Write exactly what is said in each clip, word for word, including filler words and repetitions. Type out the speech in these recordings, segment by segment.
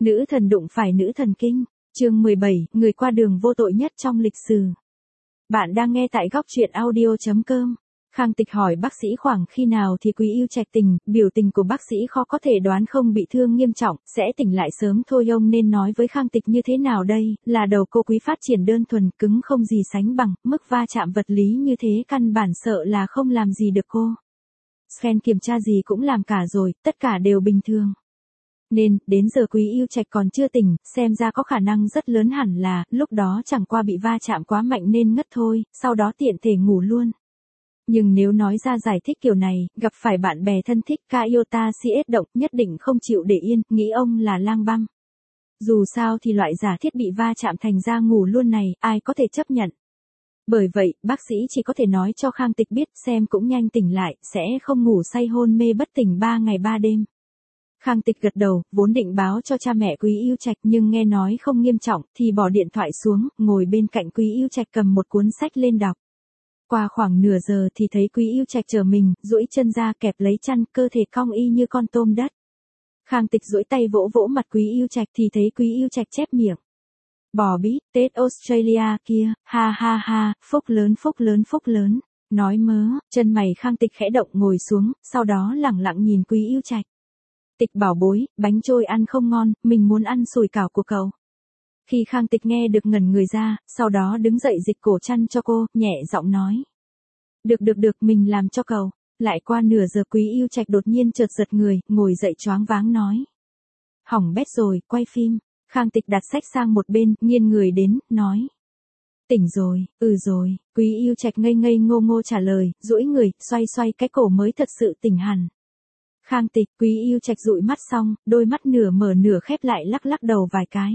Nữ thần đụng phải nữ thần kinh. Chương mười bảy, người qua đường vô tội nhất trong lịch sử. Bạn đang nghe tại góc truyện audio chấm com. Khang Tịch hỏi bác sĩ khoảng khi nào thì Quý Yêu Trạch tỉnh, biểu tình của bác sĩ khó có thể đoán không bị thương nghiêm trọng, sẽ tỉnh lại sớm thôi. Ông nên nói với Khang Tịch như thế nào đây, là đầu cô Quý phát triển đơn thuần cứng không gì sánh bằng, mức va chạm vật lý như thế căn bản sợ là không làm gì được cô. Scan kiểm tra gì cũng làm cả rồi, tất cả đều bình thường. Nên, đến giờ Quý Yêu Trạch còn chưa tỉnh, xem ra có khả năng rất lớn hẳn là, lúc đó chẳng qua bị va chạm quá mạnh nên ngất thôi, sau đó tiện thể ngủ luôn. Nhưng nếu nói ra giải thích kiểu này, gặp phải bạn bè thân thích Kaiota xê ét động nhất định không chịu để yên, nghĩ ông là lang băm. Dù sao thì loại giả thiết bị va chạm thành ra ngủ luôn này, ai có thể chấp nhận. Bởi vậy, bác sĩ chỉ có thể nói cho Khang Tịch biết xem cũng nhanh tỉnh lại, sẽ không ngủ say hôn mê bất tỉnh ba ngày ba đêm. Khang Tịch gật đầu, vốn định báo cho cha mẹ Quý Yêu Trạch nhưng nghe nói không nghiêm trọng thì bỏ điện thoại xuống, ngồi bên cạnh Quý Yêu Trạch cầm một cuốn sách lên đọc. Qua khoảng nửa giờ thì thấy Quý Yêu Trạch chờ mình, duỗi chân ra kẹp lấy chăn, cơ thể cong y như con tôm đất. Khang Tịch duỗi tay vỗ vỗ mặt Quý Yêu Trạch thì thấy Quý Yêu Trạch chép miệng. Bò bít, Tết Australia kia, ha ha ha, phúc lớn phúc lớn phúc lớn, nói mớ, chân mày Khang Tịch khẽ động ngồi xuống, sau đó lẳng lặng nhìn Quý Yêu Trạch. Tịch bảo bối, bánh trôi ăn không ngon, mình muốn ăn sủi cảo của cậu. Khi Khang Tịch nghe được ngẩn người ra, sau đó đứng dậy dịch cổ chăn cho cô, nhẹ giọng nói. Được được được, mình làm cho cậu. Lại qua nửa giờ Quý Yêu Trạch đột nhiên chợt giật người, ngồi dậy choáng váng nói. Hỏng bét rồi, quay phim. Khang Tịch đặt sách sang một bên, nghiêng người đến, nói. Tỉnh rồi, ừ rồi, Quý Yêu Trạch ngây ngây ngô ngô trả lời, duỗi người, xoay xoay cái cổ mới thật sự tỉnh hẳn. Khang Tịch, Quý Yêu Trạch dụi mắt xong, đôi mắt nửa mở nửa khép lại lắc lắc đầu vài cái.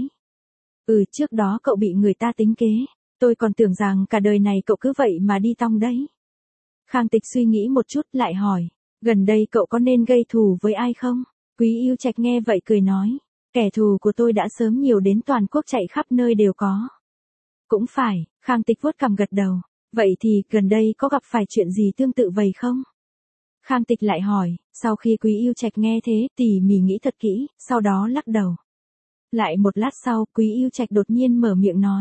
Ừ, trước đó cậu bị người ta tính kế, tôi còn tưởng rằng cả đời này cậu cứ vậy mà đi tong đấy. Khang Tịch suy nghĩ một chút lại hỏi, gần đây cậu có nên gây thù với ai không? Quý Yêu Trạch nghe vậy cười nói, kẻ thù của tôi đã sớm nhiều đến toàn quốc chạy khắp nơi đều có. Cũng phải, Khang Tịch vuốt cằm gật đầu, vậy thì gần đây có gặp phải chuyện gì tương tự vậy không? Khang Tịch lại hỏi, sau khi Quý Yêu Trạch nghe thế tỉ mỉ nghĩ thật kỹ, sau đó lắc đầu. Lại một lát sau, Quý Yêu Trạch đột nhiên mở miệng nói.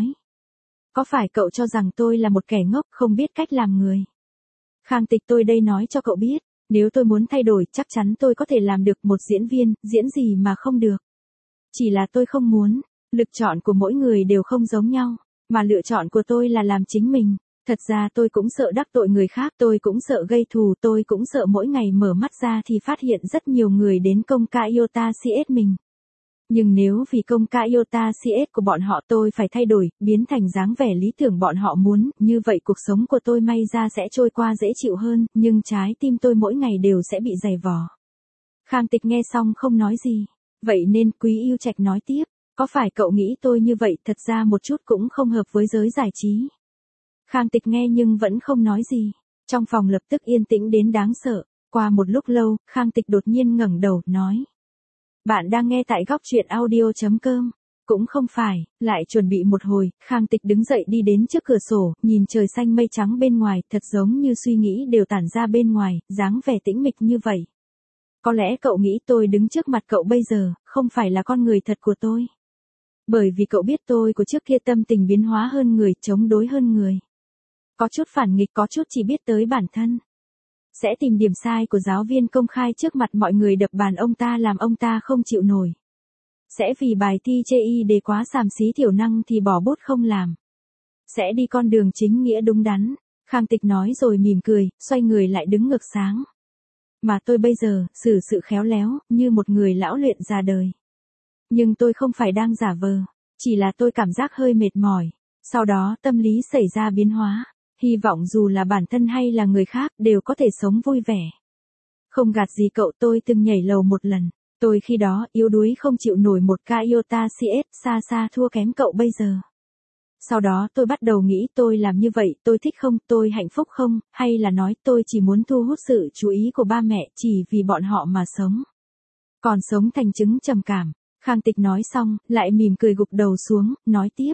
Có phải cậu cho rằng tôi là một kẻ ngốc không biết cách làm người? Khang Tịch, tôi đây nói cho cậu biết, nếu tôi muốn thay đổi chắc chắn tôi có thể làm được. Một diễn viên, diễn gì mà không được. Chỉ là tôi không muốn, lựa chọn của mỗi người đều không giống nhau, mà lựa chọn của tôi là làm chính mình. Thật ra tôi cũng sợ đắc tội người khác, tôi cũng sợ gây thù, tôi cũng sợ mỗi ngày mở mắt ra thì phát hiện rất nhiều người đến công Kaiota xê ét mình. Nhưng nếu vì công Kaiota xê ét của bọn họ tôi phải thay đổi, biến thành dáng vẻ lý tưởng bọn họ muốn, như vậy cuộc sống của tôi may ra sẽ trôi qua dễ chịu hơn, nhưng trái tim tôi mỗi ngày đều sẽ bị dày vò. Khang Tịch nghe xong không nói gì, vậy nên Quý Yêu Trạch nói tiếp, có phải cậu nghĩ tôi như vậy thật ra một chút cũng không hợp với giới giải trí? Khang Tịch nghe nhưng vẫn không nói gì, trong phòng lập tức yên tĩnh đến đáng sợ, qua một lúc lâu, Khang Tịch đột nhiên ngẩng đầu, nói. Bạn đang nghe tại góc truyện audio chấm com. Cũng không phải, lại chuẩn bị một hồi, Khang Tịch đứng dậy đi đến trước cửa sổ, nhìn trời xanh mây trắng bên ngoài, thật giống như suy nghĩ đều tản ra bên ngoài, dáng vẻ tĩnh mịch như vậy. Có lẽ cậu nghĩ tôi đứng trước mặt cậu bây giờ, không phải là con người thật của tôi. Bởi vì cậu biết tôi của trước kia tâm tình biến hóa hơn người, chống đối hơn người. Có chút phản nghịch, có chút chỉ biết tới bản thân. Sẽ tìm điểm sai của giáo viên công khai trước mặt mọi người đập bàn ông ta làm ông ta không chịu nổi. Sẽ vì bài thi chê y đề quá xàm xí thiểu năng thì bỏ bút không làm. Sẽ đi con đường chính nghĩa đúng đắn. Khang Tịch nói rồi mỉm cười, xoay người lại đứng ngược sáng. Mà tôi bây giờ, xử sự khéo léo, như một người lão luyện già đời. Nhưng tôi không phải đang giả vờ, chỉ là tôi cảm giác hơi mệt mỏi. Sau đó tâm lý xảy ra biến hóa. Hy vọng dù là bản thân hay là người khác đều có thể sống vui vẻ. Không gạt gì cậu, tôi từng nhảy lầu một lần. Tôi khi đó yếu đuối không chịu nổi một Kaiota xê ét, xa xa thua kém cậu bây giờ. Sau đó tôi bắt đầu nghĩ tôi làm như vậy, tôi thích không, tôi hạnh phúc không, hay là nói tôi chỉ muốn thu hút sự chú ý của ba mẹ chỉ vì bọn họ mà sống. Còn sống thành chứng trầm cảm. Khang Tịch nói xong, lại mỉm cười gục đầu xuống, nói tiếp.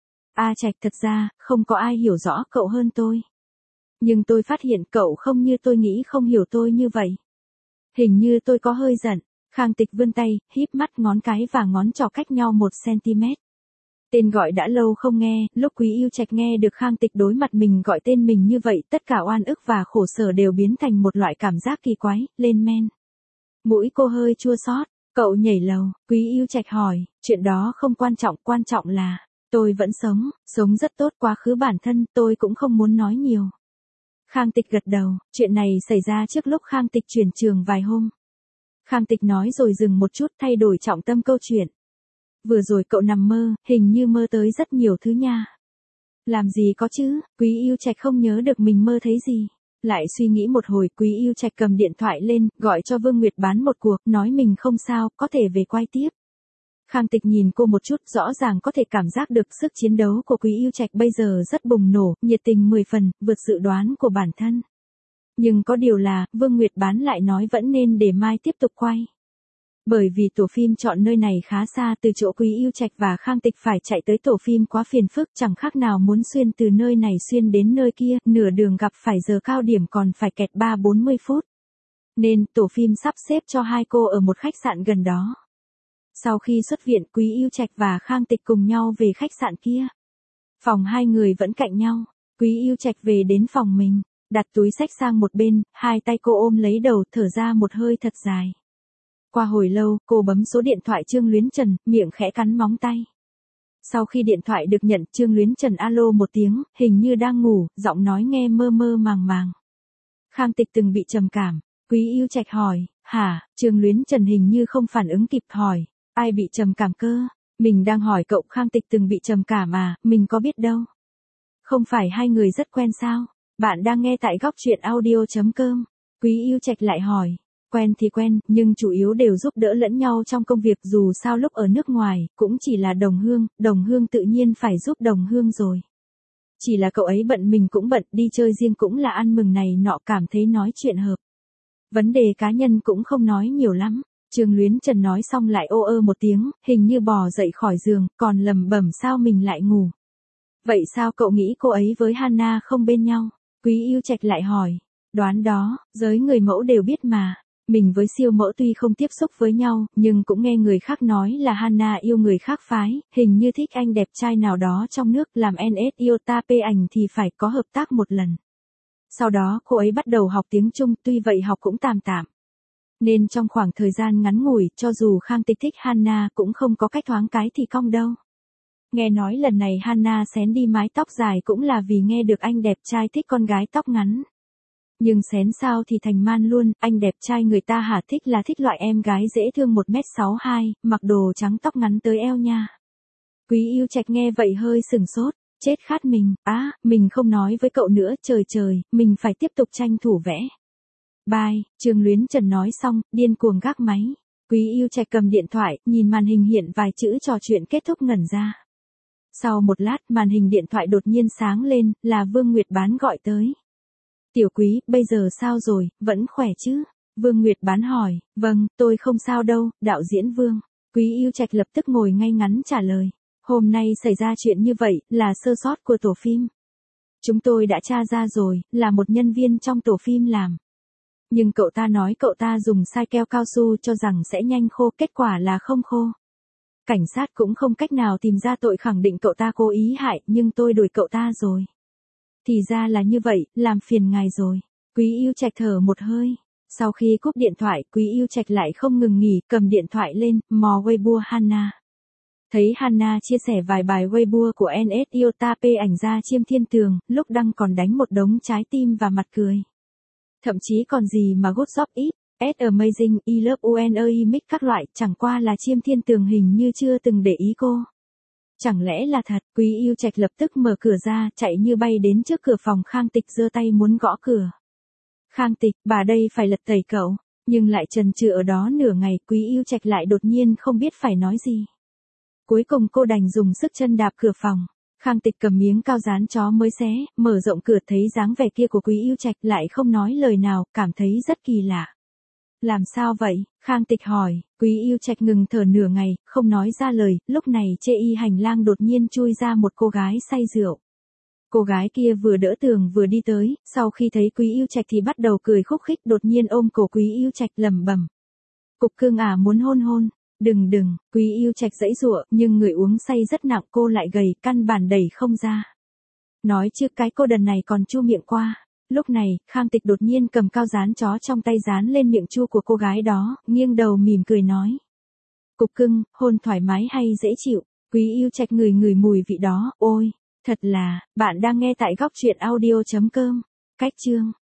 A Trạch, thật ra, không có ai hiểu rõ cậu hơn tôi. Nhưng tôi phát hiện cậu không như tôi nghĩ không hiểu tôi như vậy. Hình như tôi có hơi giận. Khang Tịch vươn tay, híp mắt, ngón cái và ngón trỏ cách nhau một xăng-ti-mét. Tên gọi đã lâu không nghe, lúc Quý Yêu Trạch nghe được Khang Tịch đối mặt mình gọi tên mình như vậy, tất cả oan ức và khổ sở đều biến thành một loại cảm giác kỳ quái, lên men. Mũi cô hơi chua xót, cậu nhảy lầu, Quý Yêu Trạch hỏi, chuyện đó không quan trọng, quan trọng là, tôi vẫn sống, sống rất tốt, quá khứ bản thân, tôi cũng không muốn nói nhiều. Khang Tịch gật đầu, chuyện này xảy ra trước lúc Khang Tịch chuyển trường vài hôm. Khang Tịch nói rồi dừng một chút, thay đổi trọng tâm câu chuyện. Vừa rồi cậu nằm mơ, hình như mơ tới rất nhiều thứ nha. Làm gì có chứ, Quý Yêu Trạch không nhớ được mình mơ thấy gì. Lại suy nghĩ một hồi, Quý Yêu Trạch cầm điện thoại lên, gọi cho Vương Nguyệt bán một cuộc, nói mình không sao, có thể về quay tiếp. Khang Tịch nhìn cô một chút, rõ ràng có thể cảm giác được sức chiến đấu của Quý Yêu Trạch bây giờ rất bùng nổ, nhiệt tình mười phần, vượt dự đoán của bản thân. Nhưng có điều là, Vương Nguyệt bán lại nói vẫn nên để mai tiếp tục quay. Bởi vì tổ phim chọn nơi này khá xa, từ chỗ Quý Yêu Trạch và Khang Tịch phải chạy tới tổ phim quá phiền phức, chẳng khác nào muốn xuyên từ nơi này xuyên đến nơi kia, nửa đường gặp phải giờ cao điểm còn phải kẹt ba bốn mươi phút. Nên, tổ phim sắp xếp cho hai cô ở một khách sạn gần đó. Sau khi xuất viện, Quý Yêu Trạch và Khang Tịch cùng nhau về khách sạn kia. Phòng hai người vẫn cạnh nhau, Quý Yêu Trạch về đến phòng mình, đặt túi xách sang một bên, hai tay cô ôm lấy đầu, thở ra một hơi thật dài. Qua hồi lâu, cô bấm số điện thoại Trương Luyến Trần, miệng khẽ cắn móng tay. Sau khi điện thoại được nhận, Trương Luyến Trần alo một tiếng, hình như đang ngủ, giọng nói nghe mơ mơ màng màng. Khang Tịch từng bị trầm cảm, Quý Yêu Trạch hỏi, hả, Trương Luyến Trần hình như không phản ứng kịp, hỏi, ai bị trầm cảm cơ? Mình đang hỏi cậu. Khang Tịch từng bị trầm cảm à, mình có biết đâu. Không phải hai người rất quen sao? Bạn đang nghe tại góc truyện audio chấm com. Quý Yêu Trạch lại hỏi. Quen thì quen, nhưng chủ yếu đều giúp đỡ lẫn nhau trong công việc, dù sao lúc ở nước ngoài, cũng chỉ là đồng hương, đồng hương tự nhiên phải giúp đồng hương rồi. Chỉ là cậu ấy bận mình cũng bận, đi chơi riêng cũng là ăn mừng này nọ, cảm thấy nói chuyện hợp. Vấn đề cá nhân cũng không nói nhiều lắm. Trương Luyến Trần nói xong lại ô ơ một tiếng, hình như bò dậy khỏi giường, còn lầm bẩm sao mình lại ngủ. Vậy sao cậu nghĩ cô ấy với Hana không bên nhau? Quý Yêu Trạch lại hỏi. Đoán đó, giới người mẫu đều biết mà. Mình với siêu mẫu tuy không tiếp xúc với nhau, nhưng cũng nghe người khác nói là Hana yêu người khác phái, hình như thích anh đẹp trai nào đó trong nước, làm en ét yêu ta pê ảnh thì phải có hợp tác một lần. Sau đó cô ấy bắt đầu học tiếng Trung, tuy vậy học cũng tạm tạm. Nên trong khoảng thời gian ngắn ngủi, cho dù Khang Tịch thích Hana cũng không có cách thoáng cái thì cong đâu. Nghe nói lần này Hana xén đi mái tóc dài cũng là vì nghe được anh đẹp trai thích con gái tóc ngắn. Nhưng xén sao thì thành man luôn, anh đẹp trai người ta hả, thích là thích loại em gái dễ thương một mét sáu hai, mặc đồ trắng tóc ngắn tới eo nha. Quý Yêu Trạch nghe vậy hơi sừng sốt, chết khát mình, á, à, mình không nói với cậu nữa, trời trời, mình phải tiếp tục tranh thủ vẽ. Bye, Trương Luyến Trần nói xong, điên cuồng gác máy. Quý Yêu Trạch cầm điện thoại, nhìn màn hình hiện vài chữ trò chuyện kết thúc ngẩn ra. Sau một lát, màn hình điện thoại đột nhiên sáng lên, là Vương Nguyệt Bán gọi tới. Tiểu Quý, bây giờ sao rồi, vẫn khỏe chứ? Vương Nguyệt Bán hỏi. Vâng, tôi không sao đâu, đạo diễn Vương. Quý Yêu Trạch lập tức ngồi ngay ngắn trả lời. Hôm nay xảy ra chuyện như vậy, là sơ sót của tổ phim. Chúng tôi đã tra ra rồi, là một nhân viên trong tổ phim làm. Nhưng cậu ta nói cậu ta dùng sai keo cao su cho rằng sẽ nhanh khô, kết quả là không khô. Cảnh sát cũng không cách nào tìm ra tội khẳng định cậu ta cố ý hại, nhưng tôi đuổi cậu ta rồi. Thì ra là như vậy, làm phiền ngài rồi. Quý Yêu Trạch thở một hơi. Sau khi cúp điện thoại, Quý Yêu Trạch lại không ngừng nghỉ, cầm điện thoại lên, mò Weibo Hana. Thấy Hana chia sẻ vài bài Weibo của en ét yêu ta pê ảnh ra chiêm thiên tường, lúc đăng còn đánh một đống trái tim và mặt cười. Thậm chí còn gì mà good job it, as amazing, I love you mix các loại, chẳng qua là chiêm thiên tường hình như chưa từng để ý cô. Chẳng lẽ là thật? Quý Yêu Trạch lập tức mở cửa ra, chạy như bay đến trước cửa phòng Khang Tịch, giơ tay muốn gõ cửa. Khang Tịch, bà đây phải lật tẩy cậu, nhưng lại chần chừ ở đó nửa ngày, Quý Yêu Trạch lại đột nhiên không biết phải nói gì. Cuối cùng cô đành dùng sức chân đạp cửa phòng. Khang Tịch cầm miếng cao dán chó mới xé, mở rộng cửa thấy dáng vẻ kia của Quý Yêu Trạch, lại không nói lời nào, cảm thấy rất kỳ lạ. Làm sao vậy? Khang Tịch hỏi. Quý Yêu Trạch ngừng thở nửa ngày, không nói ra lời, lúc này chê y hành lang đột nhiên chui ra một cô gái say rượu. Cô gái kia vừa đỡ tường vừa đi tới, sau khi thấy Quý Yêu Trạch thì bắt đầu cười khúc khích, đột nhiên ôm cổ Quý Yêu Trạch lẩm bẩm. Cục cưng à muốn hôn hôn. Đừng đừng, Quý Yêu Trạch giãy giụa, nhưng người uống say rất nặng, cô lại gầy, căn bản đẩy không ra. Nói chứ cái cô đần này còn chu miệng qua. Lúc này, Khang Tịch đột nhiên cầm cao dán chó trong tay dán lên miệng chu của cô gái đó, nghiêng đầu mỉm cười nói. Cục cưng, hôn thoải mái hay dễ chịu? Quý Yêu Trạch ngửi ngửi mùi vị đó, ôi, thật là, bạn đang nghe tại góc truyện audio chấm com. Cách chương